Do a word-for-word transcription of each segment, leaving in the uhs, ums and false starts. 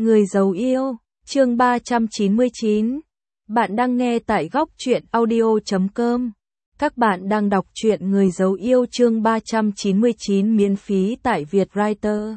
Người giấu yêu, chương ba trăm chín mươi chín. Bạn đang nghe tại góc truyện audio chấm com. Các bạn đang đọc truyện Người giấu yêu chương ba trăm chín mươi chín miễn phí tại Vietwriter.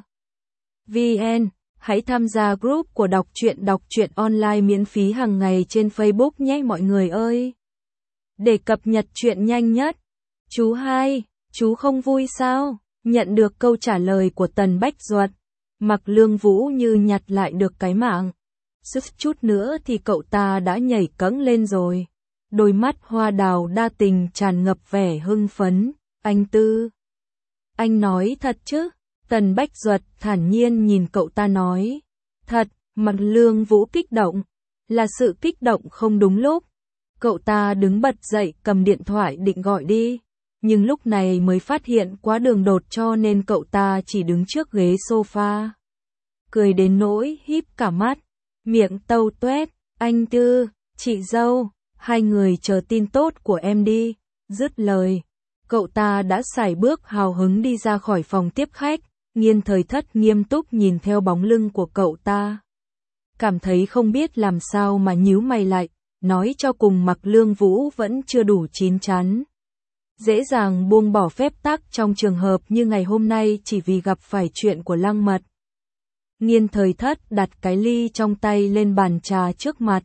vê en. Hãy tham gia group của đọc truyện đọc truyện online miễn phí hàng ngày trên Facebook nhé mọi người ơi. Để cập nhật truyện nhanh nhất. Chú hai, chú không vui sao? Nhận được câu trả lời của Tần Bách Duật, Mặc Lương Vũ như nhặt lại được cái mạng. Sức chút nữa thì cậu ta đã nhảy cẫng lên rồi. Đôi mắt hoa đào đa tình tràn ngập vẻ hưng phấn. Anh Tư, anh nói thật chứ? Tần Bách Duật thản nhiên nhìn cậu ta nói. Thật. Mặc Lương Vũ kích động. Là sự kích động không đúng lúc. Cậu ta đứng bật dậy cầm điện thoại định gọi đi. Nhưng lúc này mới phát hiện quá đường đột cho nên cậu ta chỉ đứng trước ghế sofa. Cười đến nỗi híp cả mắt, miệng tâu toét. Anh Tư, chị dâu, hai người chờ tin tốt của em đi. Dứt lời, cậu ta đã sải bước hào hứng đi ra khỏi phòng tiếp khách. Nghiên Thời Thất nghiêm túc nhìn theo bóng lưng của cậu ta. Cảm thấy không biết làm sao mà nhíu mày lại, nói cho cùng Mặc Lương Vũ vẫn chưa đủ chín chắn. Dễ dàng buông bỏ phép tắc trong trường hợp như ngày hôm nay chỉ vì gặp phải chuyện của Lăng Mật. Nghiên Thời Thất đặt cái ly trong tay lên bàn trà trước mặt.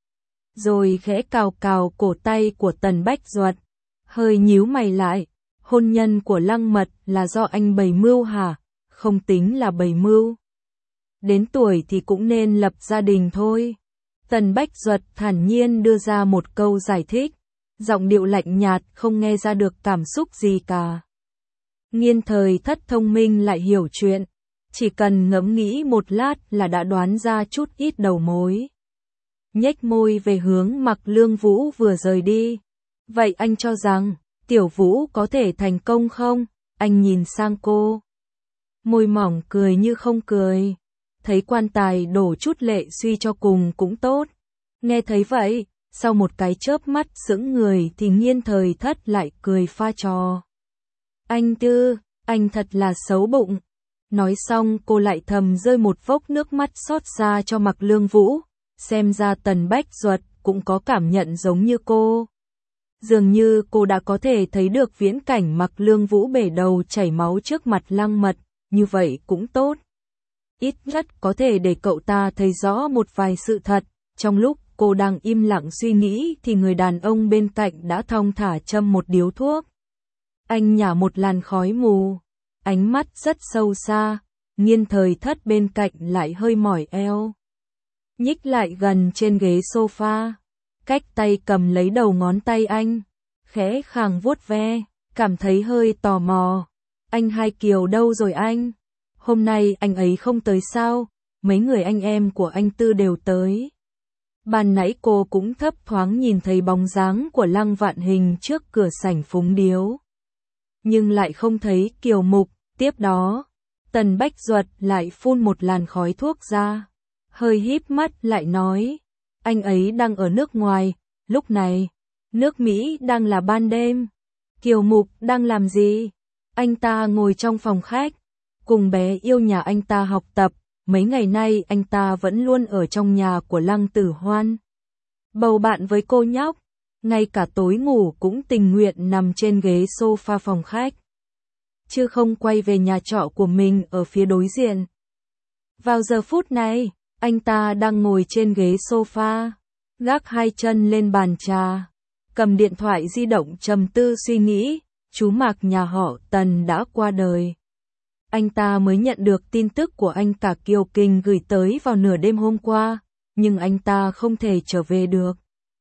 Rồi khẽ cào cào cổ tay của Tần Bách Duật. Hơi nhíu mày lại. Hôn nhân của Lăng Mật là do anh bày mưu hả? Không tính là bày mưu. Đến tuổi thì cũng nên lập gia đình thôi. Tần Bách Duật thản nhiên đưa ra một câu giải thích. Giọng điệu lạnh nhạt không nghe ra được cảm xúc gì cả. Nghiên Thời Thất thông minh lại hiểu chuyện. Chỉ cần ngẫm nghĩ một lát là đã đoán ra chút ít đầu mối. Nhếch môi về hướng Mặc Lương Vũ vừa rời đi. Vậy anh cho rằng, Tiểu Vũ có thể thành công không? Anh nhìn sang cô. Môi mỏng cười như không cười. Thấy quan tài đổ chút lệ suy cho cùng cũng tốt. Nghe thấy vậy, sau một cái chớp mắt sững người thì Nghiên Thời Thất lại cười pha trò. Anh Tư, anh thật là xấu bụng. Nói xong cô lại thầm rơi một vốc nước mắt xót xa cho Mặc Lương Vũ. Xem ra Tần Bách Duật cũng có cảm nhận giống như cô. Dường như cô đã có thể thấy được viễn cảnh Mặc Lương Vũ bể đầu chảy máu trước mặt Lăng Mật, như vậy cũng tốt. Ít nhất có thể để cậu ta thấy rõ một vài sự thật. Trong lúc cô đang im lặng suy nghĩ thì người đàn ông bên cạnh đã thong thả châm một điếu thuốc. Anh nhả một làn khói mù, ánh mắt rất sâu xa. Nghiên Thời Thất bên cạnh lại hơi mỏi eo, nhích lại gần trên ghế sofa, cách tay cầm lấy đầu ngón tay anh, khẽ khàng vuốt ve, cảm thấy hơi tò mò. Anh Hai Kiều đâu rồi anh? Hôm nay anh ấy không tới sao? Mấy người anh em của anh Tư đều tới. Ban nãy cô cũng thấp thoáng nhìn thấy bóng dáng của Lăng Vạn Hình trước cửa sảnh phúng điếu. Nhưng lại không thấy Kiều Mục. Tiếp đó, Tần Bách Duật lại phun một làn khói thuốc ra. Hơi híp mắt lại nói. Anh ấy đang ở nước ngoài. Lúc này, nước Mỹ đang là ban đêm. Kiều Mục đang làm gì? Anh ta ngồi trong phòng khách, cùng bé yêu nhà anh ta học tập. Mấy ngày nay anh ta vẫn luôn ở trong nhà của Lăng Tử Hoan. Bầu bạn với cô nhóc, ngay cả tối ngủ cũng tình nguyện nằm trên ghế sofa phòng khách. Chứ không quay về nhà trọ của mình ở phía đối diện. Vào giờ phút này, anh ta đang ngồi trên ghế sofa, gác hai chân lên bàn trà, cầm điện thoại di động trầm tư suy nghĩ, chú Mạc nhà họ Tần đã qua đời. Anh ta mới nhận được tin tức của anh cả Kiều Kình gửi tới vào nửa đêm hôm qua, nhưng anh ta không thể trở về được.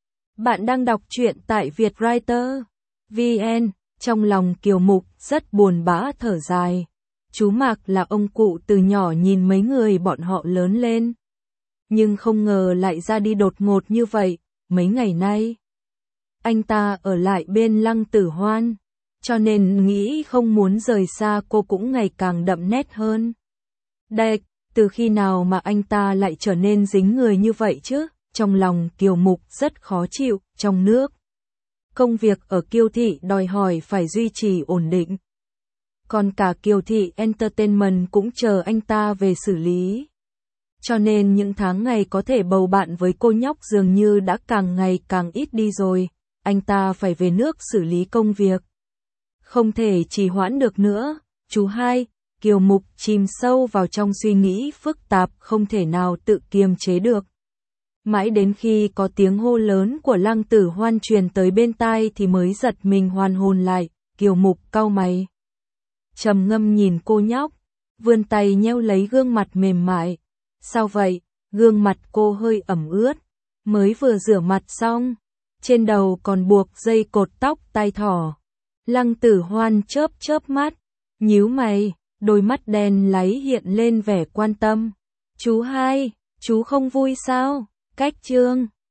Bạn đang đọc truyện tại Vietwriter. vê en. Trong lòng Kiều Mục rất buồn bã thở dài. Chú Mạc là ông cụ từ nhỏ nhìn mấy người bọn họ lớn lên. Nhưng không ngờ lại ra đi đột ngột như vậy, mấy ngày nay. Anh ta ở lại bên Lăng Tử Hoan. Cho nên nghĩ không muốn rời xa cô cũng ngày càng đậm nét hơn. Đệch, từ khi nào mà anh ta lại trở nên dính người như vậy chứ? Trong lòng Kiều Mục rất khó chịu. Trong nước, công việc ở Kiều Thị đòi hỏi phải duy trì ổn định. Còn cả Kiều Thị Entertainment cũng chờ anh ta về xử lý. Cho nên những tháng ngày có thể bầu bạn với cô nhóc dường như đã càng ngày càng ít đi rồi, anh ta phải về nước xử lý công việc. Không thể trì hoãn được nữa, chú hai, Kiều Mục chìm sâu vào trong suy nghĩ phức tạp không thể nào tự kiềm chế được. Mãi đến khi có tiếng hô lớn của Lăng Tử Hoan truyền tới bên tai thì mới giật mình hoàn hồn lại, Kiều Mục cau mày. Trầm ngâm nhìn cô nhóc, vươn tay nheo lấy gương mặt mềm mại. Sao vậy? Gương mặt cô hơi ẩm ướt, mới vừa rửa mặt xong, trên đầu còn buộc dây cột tóc tai thỏ. Lăng Tử Hoan chớp chớp mắt, nhíu mày, đôi mắt đen láy hiện lên vẻ quan tâm. Chú hai, chú không vui sao? Cách Trương,